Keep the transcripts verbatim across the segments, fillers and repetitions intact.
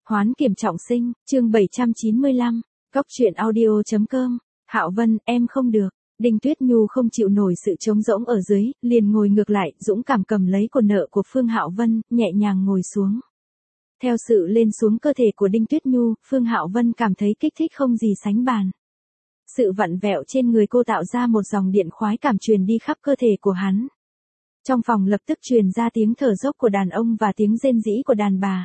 Hoán kiểm trọng sinh, chương bảy trăm chín mươi lăm, Cóc truyện audio chấm com. Hạo Vân, em không được. Đinh Tuyết Nhu không chịu nổi sự trống rỗng ở dưới, liền ngồi ngược lại, dũng cảm cầm lấy quần nợ của Phương Hạo Vân, nhẹ nhàng ngồi xuống. Theo sự lên xuống cơ thể của Đinh Tuyết Nhu, Phương Hạo Vân cảm thấy kích thích không gì sánh bàn. Sự vặn vẹo trên người cô tạo ra một dòng điện khoái cảm truyền đi khắp cơ thể của hắn. Trong phòng lập tức truyền ra tiếng thở dốc của đàn ông và tiếng rên rỉ của đàn bà.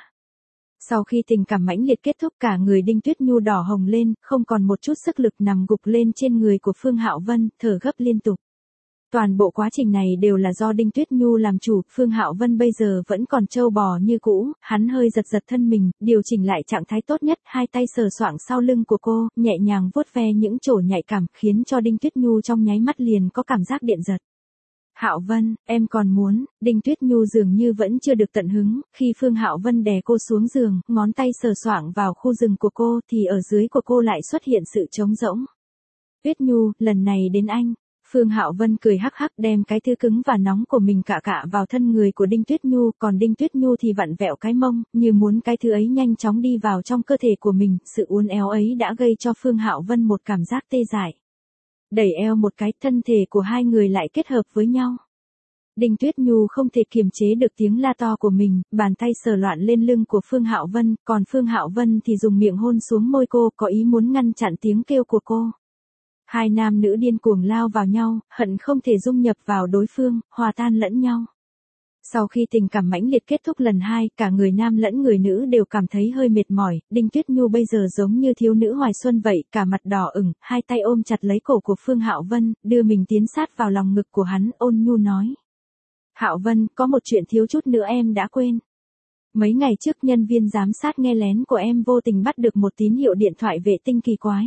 Sau khi tình cảm mãnh liệt kết thúc, cả người Đinh Tuyết Nhu đỏ hồng lên, không còn một chút sức lực, nằm gục lên trên người của Phương Hạo Vân, thở gấp liên tục. Toàn bộ quá trình này đều là do Đinh Tuyết Nhu làm chủ, Phương Hạo Vân bây giờ vẫn còn trâu bò như cũ, hắn hơi giật giật thân mình, điều chỉnh lại trạng thái tốt nhất, hai tay sờ soạng sau lưng của cô, nhẹ nhàng vuốt ve những chỗ nhạy cảm, khiến cho Đinh Tuyết Nhu trong nháy mắt liền có cảm giác điện giật. Hạo Vân, em còn muốn, Đinh Tuyết Nhu dường như vẫn chưa được tận hứng, khi Phương Hạo Vân đè cô xuống giường, ngón tay sờ soạng vào khu rừng của cô thì ở dưới của cô lại xuất hiện sự trống rỗng. Tuyết Nhu, lần này đến anh. Phương Hạo Vân cười hắc hắc đem cái thứ cứng và nóng của mình cạ cạ vào thân người của Đinh Tuyết Nhu, còn Đinh Tuyết Nhu thì vặn vẹo cái mông, như muốn cái thứ ấy nhanh chóng đi vào trong cơ thể của mình, sự uốn éo ấy đã gây cho Phương Hạo Vân một cảm giác tê dại. Đẩy eo một cái, thân thể của hai người lại kết hợp với nhau. Đinh Tuyết Nhu không thể kiềm chế được tiếng la to của mình, bàn tay sờ loạn lên lưng của Phương Hạo Vân, còn Phương Hạo Vân thì dùng miệng hôn xuống môi cô, có ý muốn ngăn chặn tiếng kêu của cô. Hai nam nữ điên cuồng lao vào nhau, hận không thể dung nhập vào đối phương, hòa tan lẫn nhau. Sau khi tình cảm mãnh liệt kết thúc lần hai, cả người nam lẫn người nữ đều cảm thấy hơi mệt mỏi, Đinh Tuyết Nhu bây giờ giống như thiếu nữ hoài xuân vậy, cả mặt đỏ ửng, hai tay ôm chặt lấy cổ của Phương Hạo Vân, đưa mình tiến sát vào lòng ngực của hắn, ôn nhu nói. Hạo Vân, có một chuyện thiếu chút nữa em đã quên. Mấy ngày trước nhân viên giám sát nghe lén của em vô tình bắt được một tín hiệu điện thoại vệ tinh kỳ quái.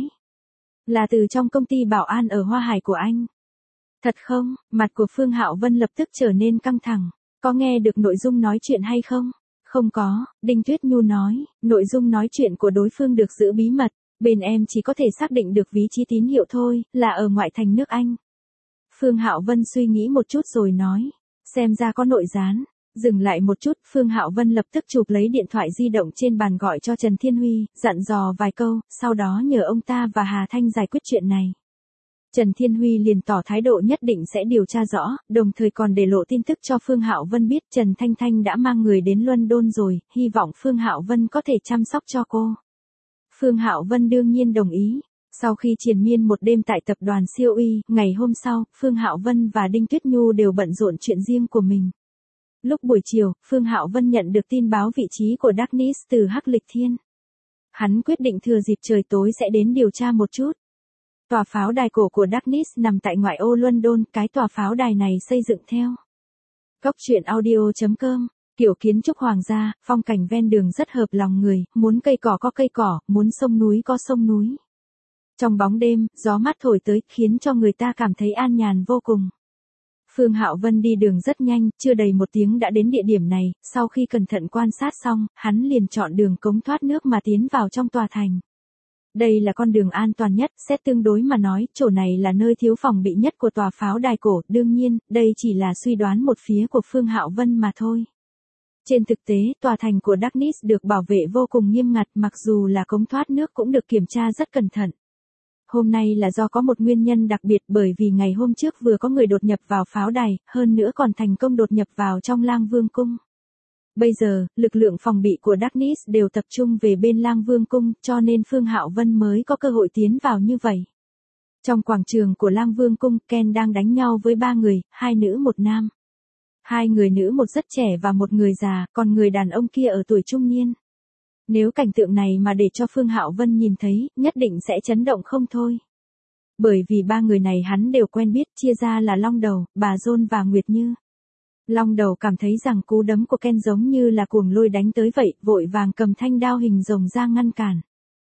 Là từ trong công ty bảo an ở Hoa Hải của anh. Thật không? Mặt của Phương Hạo Vân lập tức trở nên căng thẳng. Có nghe được nội dung nói chuyện hay không? Không có, Đinh Tuyết Nhu nói, nội dung nói chuyện của đối phương được giữ bí mật, bên em chỉ có thể xác định được vị trí tín hiệu thôi, là ở ngoại thành nước Anh. Phương Hạo Vân suy nghĩ một chút rồi nói, xem ra có nội gián. Dừng lại một chút, Phương Hạo Vân lập tức chụp lấy điện thoại di động trên bàn gọi cho Trần Thiên Huy, dặn dò vài câu, sau đó nhờ ông ta và Hà Thanh giải quyết chuyện này. Trần Thiên Huy liền tỏ thái độ nhất định sẽ điều tra rõ, đồng thời còn để lộ tin tức cho Phương Hạo Vân biết Trần Thanh Thanh đã mang người đến London rồi, hy vọng Phương Hạo Vân có thể chăm sóc cho cô. Phương Hạo Vân đương nhiên đồng ý. Sau khi triền miên một đêm tại tập đoàn siêu uy, ngày hôm sau, Phương Hạo Vân và Đinh Tuyết Nhu đều bận rộn chuyện riêng của mình. Lúc buổi chiều, Phương Hạo Vân nhận được tin báo vị trí của Darkness từ Hắc Lịch Thiên. Hắn quyết định thừa dịp trời tối sẽ đến điều tra một chút. Tòa pháo đài cổ của Darkness nằm tại ngoại ô London, cái tòa pháo đài này xây dựng theo Cóc truyện audio chấm com, kiểu kiến trúc hoàng gia, phong cảnh ven đường rất hợp lòng người, muốn cây cỏ có cây cỏ, muốn sông núi có sông núi. Trong bóng đêm, gió mát thổi tới, khiến cho người ta cảm thấy an nhàn vô cùng. Phương Hạo Vân đi đường rất nhanh, chưa đầy một tiếng đã đến địa điểm này, sau khi cẩn thận quan sát xong, hắn liền chọn đường cống thoát nước mà tiến vào trong tòa thành. Đây là con đường an toàn nhất, xét tương đối mà nói, chỗ này là nơi thiếu phòng bị nhất của tòa pháo đài cổ, đương nhiên, đây chỉ là suy đoán một phía của Phương Hạo Vân mà thôi. Trên thực tế, tòa thành của Darkness được bảo vệ vô cùng nghiêm ngặt, mặc dù là cống thoát nước cũng được kiểm tra rất cẩn thận. Hôm nay là do có một nguyên nhân đặc biệt, bởi vì ngày hôm trước vừa có người đột nhập vào pháo đài, hơn nữa còn thành công đột nhập vào trong Lang Vương cung. Bây giờ, lực lượng phòng bị của Darkness đều tập trung về bên Lang Vương cung, cho nên Phương Hạo Vân mới có cơ hội tiến vào như vậy. Trong quảng trường của Lang Vương cung, Ken đang đánh nhau với ba người, hai nữ một nam. Hai người nữ một rất trẻ và một người già, còn người đàn ông kia ở tuổi trung niên. Nếu cảnh tượng này mà để cho Phương Hạo Vân nhìn thấy, nhất định sẽ chấn động không thôi. Bởi vì ba người này hắn đều quen biết, chia ra là Long Đầu, Bà John và Nguyệt Như. Long Đầu cảm thấy rằng cú đấm của Ken giống như là cuồng lôi đánh tới vậy, vội vàng cầm thanh đao hình rồng ra ngăn cản.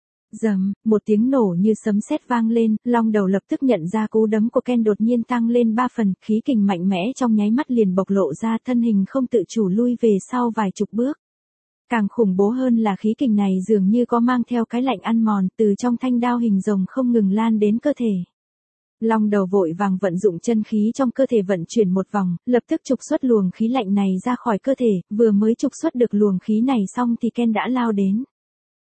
Dầm, một tiếng nổ như sấm sét vang lên, Long Đầu lập tức nhận ra cú đấm của Ken đột nhiên tăng lên ba phần, khí kình mạnh mẽ trong nháy mắt liền bộc lộ ra, thân hình không tự chủ lui về sau vài chục bước. Càng khủng bố hơn là khí kình này dường như có mang theo cái lạnh ăn mòn, từ trong thanh đao hình rồng không ngừng lan đến cơ thể. Long Đầu vội vàng vận dụng chân khí trong cơ thể vận chuyển một vòng, lập tức trục xuất luồng khí lạnh này ra khỏi cơ thể, vừa mới trục xuất được luồng khí này xong thì Ken đã lao đến.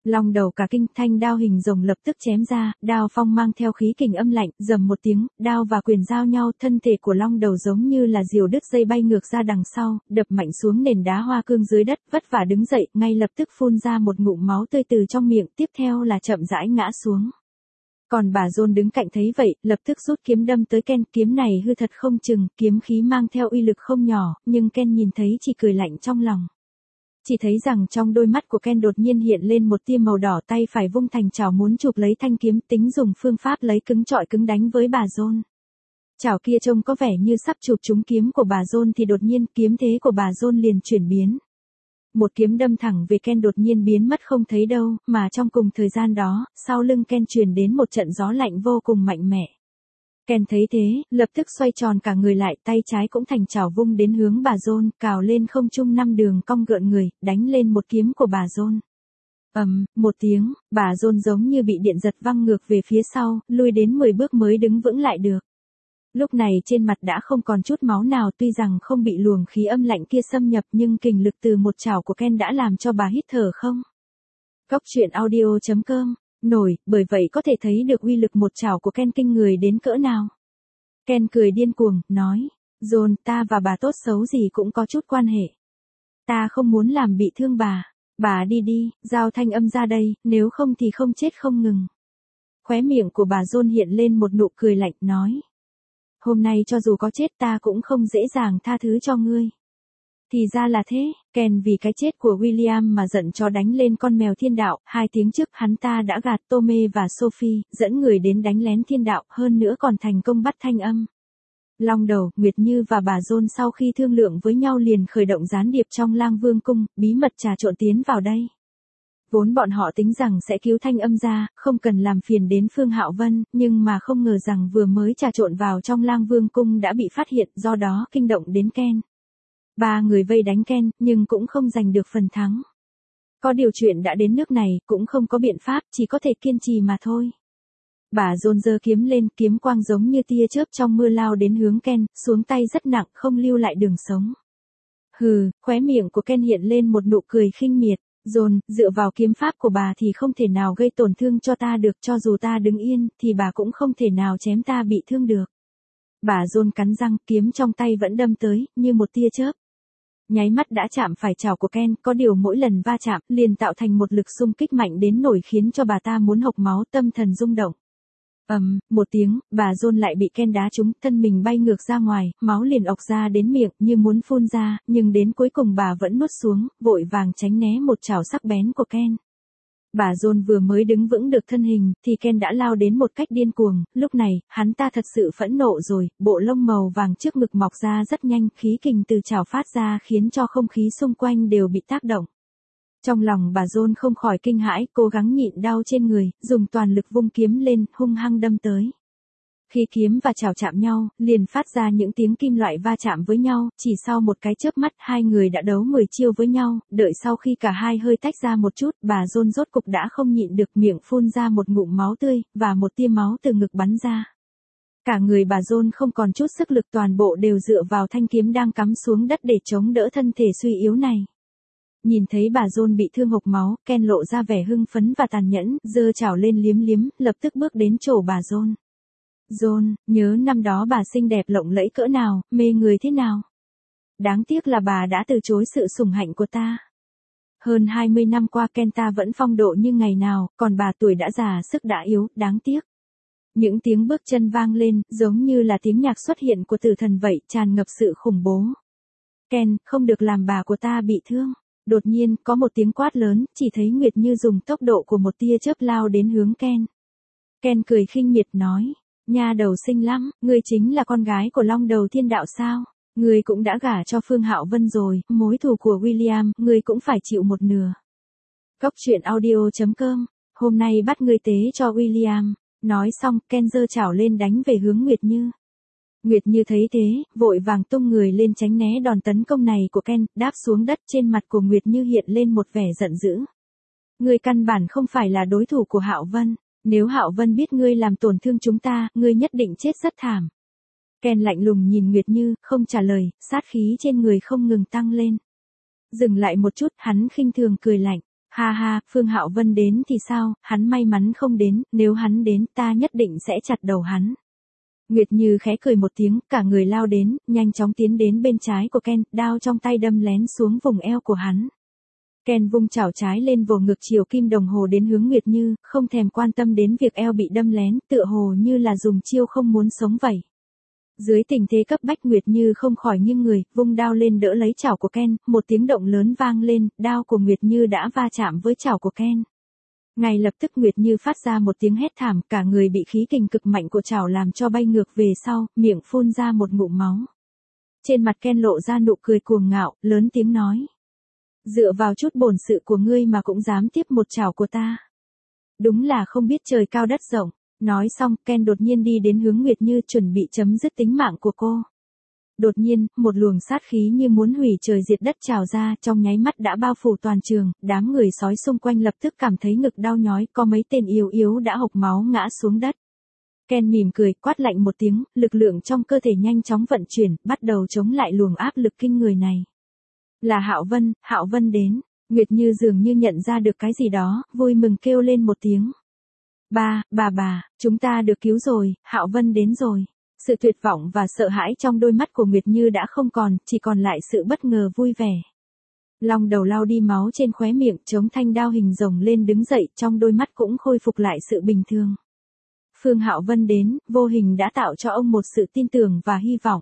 Long đầu cả kinh, thanh đao hình rồng lập tức chém ra, đao phong mang theo khí kình âm lạnh, rầm một tiếng, đao và quyền giao nhau, thân thể của long đầu giống như là diều đứt dây bay ngược ra đằng sau, đập mạnh xuống nền đá hoa cương dưới đất, vất vả đứng dậy, ngay lập tức phun ra một ngụm máu tươi từ trong miệng, tiếp theo là chậm rãi ngã xuống. Còn bà John đứng cạnh thấy vậy, lập tức rút kiếm đâm tới Ken, kiếm này hư thật không chừng, kiếm khí mang theo uy lực không nhỏ, nhưng Ken nhìn thấy chỉ cười lạnh trong lòng. Chỉ thấy rằng trong đôi mắt của Ken đột nhiên hiện lên một tia màu đỏ, tay phải vung thành chảo muốn chụp lấy thanh kiếm, tính dùng phương pháp lấy cứng trọi cứng đánh với bà John. Chảo kia trông có vẻ như sắp chụp trúng kiếm của bà John thì đột nhiên kiếm thế của bà John liền chuyển biến. Một kiếm đâm thẳng về Ken đột nhiên biến mất không thấy đâu, mà trong cùng thời gian đó, sau lưng Ken truyền đến một trận gió lạnh vô cùng mạnh mẽ. Ken thấy thế, lập tức xoay tròn cả người lại, tay trái cũng thành chảo vung đến hướng bà John, cào lên không trung năm đường cong gợn người, đánh lên một kiếm của bà John. Ầm, um, một tiếng, bà John giống như bị điện giật văng ngược về phía sau, lui đến mười bước mới đứng vững lại được. Lúc này trên mặt đã không còn chút máu nào, tuy rằng không bị luồng khí âm lạnh kia xâm nhập nhưng kình lực từ một chảo của Ken đã làm cho bà hít thở không. Cóc truyện audio chấm com nổi, bởi vậy có thể thấy được uy lực một chảo của Ken kinh người đến cỡ nào. Ken cười điên cuồng, nói, John, ta và bà tốt xấu gì cũng có chút quan hệ. Ta không muốn làm bị thương bà. Bà đi đi, giao thanh âm ra đây, nếu không thì không chết không ngừng. Khóe miệng của bà John hiện lên một nụ cười lạnh, nói. Hôm nay cho dù có chết ta cũng không dễ dàng tha thứ cho ngươi. Thì ra là thế, Ken vì cái chết của William mà giận cho đánh lên con mèo thiên đạo, hai tiếng trước hắn ta đã gạt Tome và Sophie, dẫn người đến đánh lén thiên đạo, hơn nữa còn thành công bắt thanh âm. Long đầu, Nguyệt Như và bà John sau khi thương lượng với nhau liền khởi động gián điệp trong Lang Vương cung, bí mật trà trộn tiến vào đây. Vốn bọn họ tính rằng sẽ cứu thanh âm ra, không cần làm phiền đến Phương Hạo Vân, nhưng mà không ngờ rằng vừa mới trà trộn vào trong Lang Vương cung đã bị phát hiện, do đó kinh động đến Ken. Ba người vây đánh Ken, nhưng cũng không giành được phần thắng. Có điều chuyện đã đến nước này, cũng không có biện pháp, chỉ có thể kiên trì mà thôi. Bà John giơ kiếm lên, kiếm quang giống như tia chớp trong mưa lao đến hướng Ken, xuống tay rất nặng, không lưu lại đường sống. Hừ, khóe miệng của Ken hiện lên một nụ cười khinh miệt. John, dựa vào kiếm pháp của bà thì không thể nào gây tổn thương cho ta được, cho dù ta đứng yên, thì bà cũng không thể nào chém ta bị thương được. Bà John cắn răng, kiếm trong tay vẫn đâm tới, như một tia chớp. Nháy mắt đã chạm phải chảo của Ken, có điều mỗi lần va chạm, liền tạo thành một lực xung kích mạnh đến nổi khiến cho bà ta muốn hộc máu, tâm thần rung động. Ầm, um, một tiếng, bà John lại bị Ken đá trúng, thân mình bay ngược ra ngoài, máu liền ọc ra đến miệng, như muốn phun ra, nhưng đến cuối cùng bà vẫn nuốt xuống, vội vàng tránh né một chảo sắc bén của Ken. Bà John vừa mới đứng vững được thân hình, thì Ken đã lao đến một cách điên cuồng, lúc này, hắn ta thật sự phẫn nộ rồi, bộ lông màu vàng trước ngực mọc ra rất nhanh, khí kình từ chảo phát ra khiến cho không khí xung quanh đều bị tác động. Trong lòng bà John không khỏi kinh hãi, cố gắng nhịn đau trên người, dùng toàn lực vung kiếm lên, hung hăng đâm tới. Khi kiếm và chảo chạm nhau, liền phát ra những tiếng kim loại va chạm với nhau, chỉ sau một cái chớp mắt hai người đã đấu mười chiêu với nhau, đợi sau khi cả hai hơi tách ra một chút, bà John rốt cục đã không nhịn được, miệng phun ra một ngụm máu tươi, và một tia máu từ ngực bắn ra. Cả người bà John không còn chút sức lực, toàn bộ đều dựa vào thanh kiếm đang cắm xuống đất để chống đỡ thân thể suy yếu này. Nhìn thấy bà John bị thương hộc máu, Ken lộ ra vẻ hưng phấn và tàn nhẫn, giơ chảo lên liếm liếm, lập tức bước đến chỗ bà John. John, nhớ năm đó bà xinh đẹp lộng lẫy cỡ nào, mê người thế nào. Đáng tiếc là bà đã từ chối sự sủng hạnh của ta. Hơn hai mươi năm qua Ken ta vẫn phong độ như ngày nào, còn bà tuổi đã già sức đã yếu, đáng tiếc. Những tiếng bước chân vang lên, giống như là tiếng nhạc xuất hiện của tử thần vậy, tràn ngập sự khủng bố. Ken, không được làm bà của ta bị thương. Đột nhiên, có một tiếng quát lớn, chỉ thấy Nguyệt Như dùng tốc độ của một tia chớp lao đến hướng Ken. Ken cười khinh miệt nói, nha đầu xinh lắm, ngươi chính là con gái của Long đầu thiên đạo sao? Ngươi cũng đã gả cho Phương Hạo Vân rồi, mối thù của William, ngươi cũng phải chịu một nửa. Cóc truyện audio chấm com, hôm nay bắt ngươi tế cho William. Nói xong, Ken giơ chảo lên đánh về hướng Nguyệt Như. Nguyệt Như thấy thế, vội vàng tung người lên tránh né đòn tấn công này của Ken, đáp xuống đất, trên mặt của Nguyệt Như hiện lên một vẻ giận dữ. Ngươi căn bản không phải là đối thủ của Hạo Vân, nếu Hạo Vân biết ngươi làm tổn thương chúng ta, ngươi nhất định chết rất thảm. Ken lạnh lùng nhìn Nguyệt Như, không trả lời, sát khí trên người không ngừng tăng lên. Dừng lại một chút, hắn khinh thường cười lạnh, Ha ha, Phương Hạo Vân đến thì sao, hắn may mắn không đến, nếu hắn đến ta nhất định sẽ chặt đầu hắn. Nguyệt Như khẽ cười một tiếng, cả người lao đến, nhanh chóng tiến đến bên trái của Ken, đao trong tay đâm lén xuống vùng eo của hắn. Ken vung chảo trái lên vồ ngực chiều kim đồng hồ đến hướng Nguyệt Như, không thèm quan tâm đến việc eo bị đâm lén, tựa hồ như là dùng chiêu không muốn sống vậy. Dưới tình thế cấp bách Nguyệt Như không khỏi nghiêng người, vung đao lên đỡ lấy chảo của Ken, một tiếng động lớn vang lên, đao của Nguyệt Như đã va chạm với chảo của Ken. Ngay lập tức Nguyệt Như phát ra một tiếng hét thảm, cả người bị khí kình cực mạnh của chảo làm cho bay ngược về sau, miệng phun ra một ngụm máu. Trên mặt Ken lộ ra nụ cười cuồng ngạo, lớn tiếng nói. Dựa vào chút bổn sự của ngươi mà cũng dám tiếp một chảo của ta. Đúng là không biết trời cao đất rộng. Nói xong, Ken đột nhiên đi đến hướng Nguyệt Như chuẩn bị chấm dứt tính mạng của cô. Đột nhiên, một luồng sát khí như muốn hủy trời diệt đất trào ra, trong nháy mắt đã bao phủ toàn trường, đám người sói xung quanh lập tức cảm thấy ngực đau nhói, có mấy tên yếu yếu đã hộc máu ngã xuống đất. Ken mỉm cười, quát lạnh một tiếng, lực lượng trong cơ thể nhanh chóng vận chuyển, bắt đầu chống lại luồng áp lực kinh người này. Là Hạo Vân, Hạo Vân đến. Nguyệt Như dường như nhận ra được cái gì đó, vui mừng kêu lên một tiếng. Ba, bà bà, chúng ta được cứu rồi, Hạo Vân đến rồi. Sự tuyệt vọng và sợ hãi trong đôi mắt của Nguyệt Như đã không còn, chỉ còn lại sự bất ngờ vui vẻ. Long đầu lau đi máu trên khóe miệng, chống thanh đao hình rồng lên đứng dậy, trong đôi mắt cũng khôi phục lại sự bình thường. Phương Hạo Vân đến, vô hình đã tạo cho ông một sự tin tưởng và hy vọng.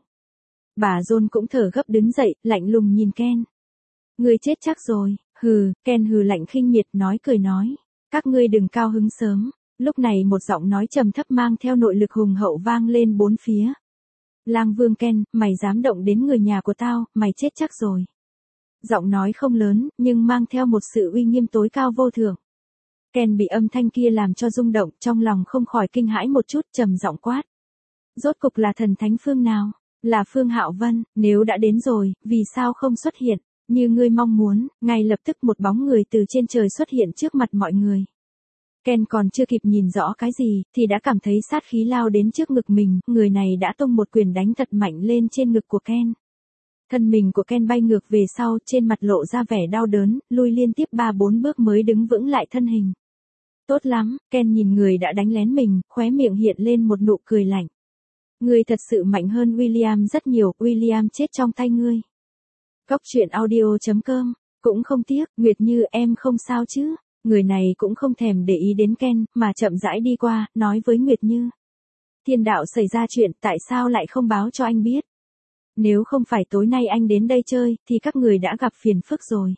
Bà John cũng thở gấp đứng dậy, lạnh lùng nhìn Ken. Ngươi chết chắc rồi, hừ, Ken hừ lạnh khinh miệt nói cười nói. Các ngươi đừng cao hứng sớm. Lúc này một giọng nói trầm thấp mang theo nội lực hùng hậu vang lên bốn phía. Lang Vương Ken, mày dám động đến người nhà của tao, mày chết chắc rồi. Giọng nói không lớn, nhưng mang theo một sự uy nghiêm tối cao vô thượng. Ken bị âm thanh kia làm cho rung động, trong lòng không khỏi kinh hãi một chút, trầm giọng quát. Rốt cục là thần thánh phương nào? Là Phương Hạo Vân, nếu đã đến rồi, vì sao không xuất hiện? Như ngươi mong muốn, ngay lập tức một bóng người từ trên trời xuất hiện trước mặt mọi người. Ken còn chưa kịp nhìn rõ cái gì, thì đã cảm thấy sát khí lao đến trước ngực mình, người này đã tung một quyền đánh thật mạnh lên trên ngực của Ken. Thân mình của Ken bay ngược về sau, trên mặt lộ ra vẻ đau đớn, lui liên tiếp ba bốn bước mới đứng vững lại thân hình. Tốt lắm, Ken nhìn người đã đánh lén mình, khóe miệng hiện lên một nụ cười lạnh. Ngươi thật sự mạnh hơn William rất nhiều, William chết trong tay ngươi. Cốc truyện audio chấm com, cũng không tiếc, Nguyệt Như em không sao chứ. Người này cũng không thèm để ý đến Ken, mà chậm rãi đi qua, nói với Nguyệt Như. Thiên đạo xảy ra chuyện, tại sao lại không báo cho anh biết? Nếu không phải tối nay anh đến đây chơi, thì các người đã gặp phiền phức rồi.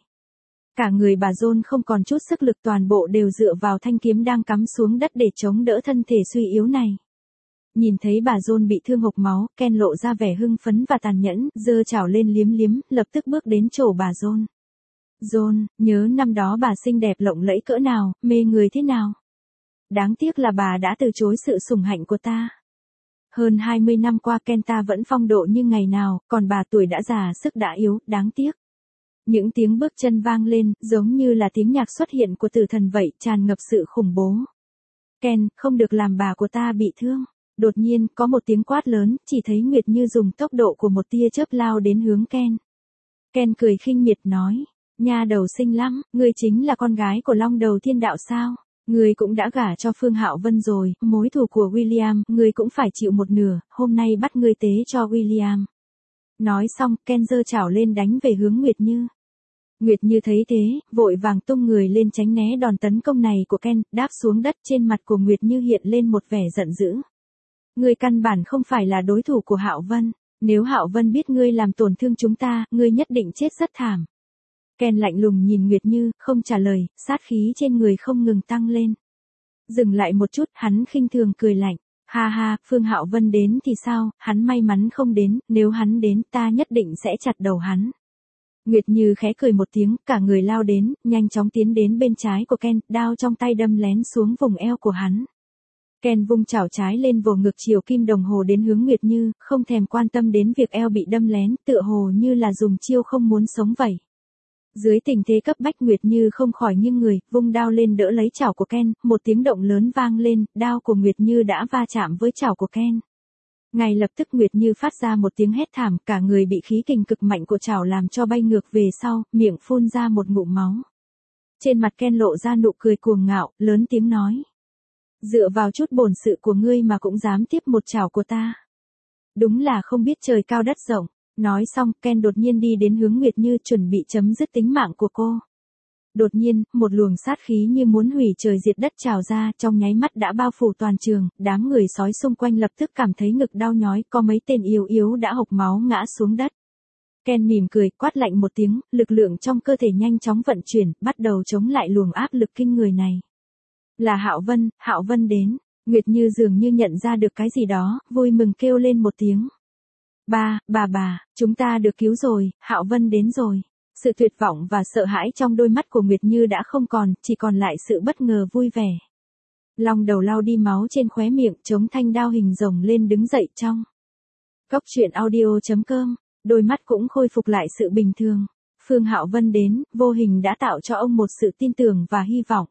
Cả người bà John không còn chút sức lực, toàn bộ đều dựa vào thanh kiếm đang cắm xuống đất để chống đỡ thân thể suy yếu này. Nhìn thấy bà John bị thương hộc máu, Ken lộ ra vẻ hưng phấn và tàn nhẫn, giơ chảo lên liếm liếm, lập tức bước đến chỗ bà John. John, nhớ năm đó bà xinh đẹp lộng lẫy cỡ nào, mê người thế nào? Đáng tiếc là bà đã từ chối sự sủng hạnh của ta. Hơn hai mươi năm qua Ken ta vẫn phong độ như ngày nào, còn bà tuổi đã già sức đã yếu, đáng tiếc. Những tiếng bước chân vang lên, giống như là tiếng nhạc xuất hiện của tử thần vậy, tràn ngập sự khủng bố. Ken, không được làm bà của ta bị thương. Đột nhiên, có một tiếng quát lớn, chỉ thấy Nguyệt Như dùng tốc độ của một tia chớp lao đến hướng Ken. Ken cười khinh miệt nói. Nha đầu xinh lắm, ngươi chính là con gái của Long Đầu Thiên Đạo sao? Ngươi cũng đã gả cho Phương Hạo Vân rồi, mối thù của William, ngươi cũng phải chịu một nửa, hôm nay bắt ngươi tế cho William. Nói xong, Ken giơ chảo lên đánh về hướng Nguyệt Như. Nguyệt Như thấy thế, vội vàng tung người lên tránh né đòn tấn công này của Ken, đáp xuống đất, trên mặt của Nguyệt Như hiện lên một vẻ giận dữ. Ngươi căn bản không phải là đối thủ của Hạo Vân, nếu Hạo Vân biết ngươi làm tổn thương chúng ta, ngươi nhất định chết rất thảm. Ken lạnh lùng nhìn Nguyệt Như, không trả lời, sát khí trên người không ngừng tăng lên. Dừng lại một chút, hắn khinh thường cười lạnh. Ha ha, Phương Hạo Vân đến thì sao, hắn may mắn không đến, nếu hắn đến ta nhất định sẽ chặt đầu hắn. Nguyệt Như khẽ cười một tiếng, cả người lao đến, nhanh chóng tiến đến bên trái của Ken, đao trong tay đâm lén xuống vùng eo của hắn. Ken vung chảo trái lên vồ ngực chiều kim đồng hồ đến hướng Nguyệt Như, không thèm quan tâm đến việc eo bị đâm lén, tựa hồ như là dùng chiêu không muốn sống vậy. Dưới tình thế cấp bách Nguyệt Như không khỏi nghiêng người, vung đao lên đỡ lấy chảo của Ken, một tiếng động lớn vang lên, đao của Nguyệt Như đã va chạm với chảo của Ken. Ngay lập tức Nguyệt Như phát ra một tiếng hét thảm, cả người bị khí kình cực mạnh của chảo làm cho bay ngược về sau, miệng phun ra một ngụm máu. Trên mặt Ken lộ ra nụ cười cuồng ngạo, lớn tiếng nói. Dựa vào chút bổn sự của ngươi mà cũng dám tiếp một chảo của ta. Đúng là không biết trời cao đất rộng. Nói xong, Ken đột nhiên đi đến hướng Nguyệt Như chuẩn bị chấm dứt tính mạng của cô. Đột nhiên, một luồng sát khí như muốn hủy trời diệt đất trào ra, trong nháy mắt đã bao phủ toàn trường, đám người sói xung quanh lập tức cảm thấy ngực đau nhói, có mấy tên yếu yếu đã hộc máu ngã xuống đất. Ken mỉm cười, quát lạnh một tiếng, lực lượng trong cơ thể nhanh chóng vận chuyển, bắt đầu chống lại luồng áp lực kinh người này. Là Hạo Vân, Hạo Vân đến. Nguyệt Như dường như nhận ra được cái gì đó, vui mừng kêu lên một tiếng. Ba, bà bà, chúng ta được cứu rồi, Hạo Vân đến rồi. Sự tuyệt vọng và sợ hãi trong đôi mắt của Nguyệt Như đã không còn, chỉ còn lại sự bất ngờ vui vẻ. Long đầu lau đi máu trên khóe miệng, chống thanh đao hình rồng lên đứng dậy trong. Cốc truyện audio chấm com, đôi mắt cũng khôi phục lại sự bình thường. Phương Hạo Vân đến, vô hình đã tạo cho ông một sự tin tưởng và hy vọng.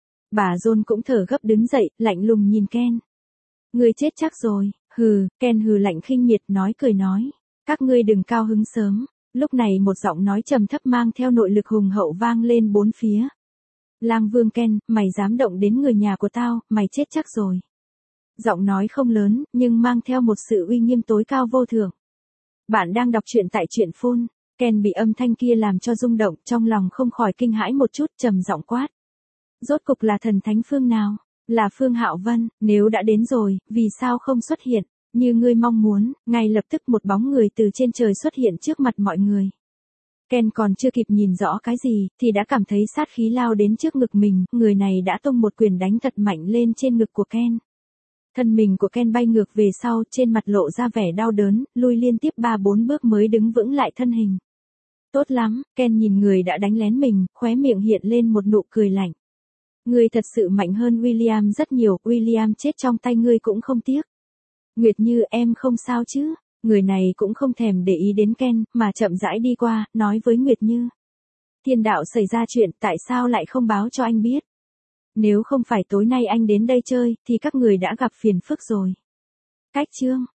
Bà John cũng thở gấp đứng dậy, lạnh lùng nhìn Ken. Ngươi chết chắc rồi, hừ, Ken hừ lạnh khinh miệt nói cười nói. Các ngươi đừng cao hứng sớm. Lúc này một giọng nói trầm thấp mang theo nội lực hùng hậu vang lên bốn phía. Lang Vương Ken, mày dám động đến người nhà của tao, mày chết chắc rồi. Giọng nói không lớn, nhưng mang theo một sự uy nghiêm tối cao vô thượng. Bạn đang đọc truyện tại truyện phun. Ken bị âm thanh kia làm cho rung động, trong lòng không khỏi kinh hãi một chút, trầm giọng quát. Rốt cục là thần thánh phương nào? Là Phương Hạo Vân, nếu đã đến rồi, vì sao không xuất hiện? Như ngươi mong muốn, ngay lập tức một bóng người từ trên trời xuất hiện trước mặt mọi người. Ken còn chưa kịp nhìn rõ cái gì, thì đã cảm thấy sát khí lao đến trước ngực mình, người này đã tung một quyền đánh thật mạnh lên trên ngực của Ken. Thân mình của Ken bay ngược về sau, trên mặt lộ ra vẻ đau đớn, lui liên tiếp ba bốn bước mới đứng vững lại thân hình. Tốt lắm, Ken nhìn người đã đánh lén mình, khóe miệng hiện lên một nụ cười lạnh. Ngươi thật sự mạnh hơn William rất nhiều, William chết trong tay ngươi cũng không tiếc. Nguyệt Như em không sao chứ, người này cũng không thèm để ý đến Ken, mà chậm rãi đi qua, nói với Nguyệt Như. Thiên đạo xảy ra chuyện, tại sao lại không báo cho anh biết? Nếu không phải tối nay anh đến đây chơi, thì các người đã gặp phiền phức rồi. Cách chương.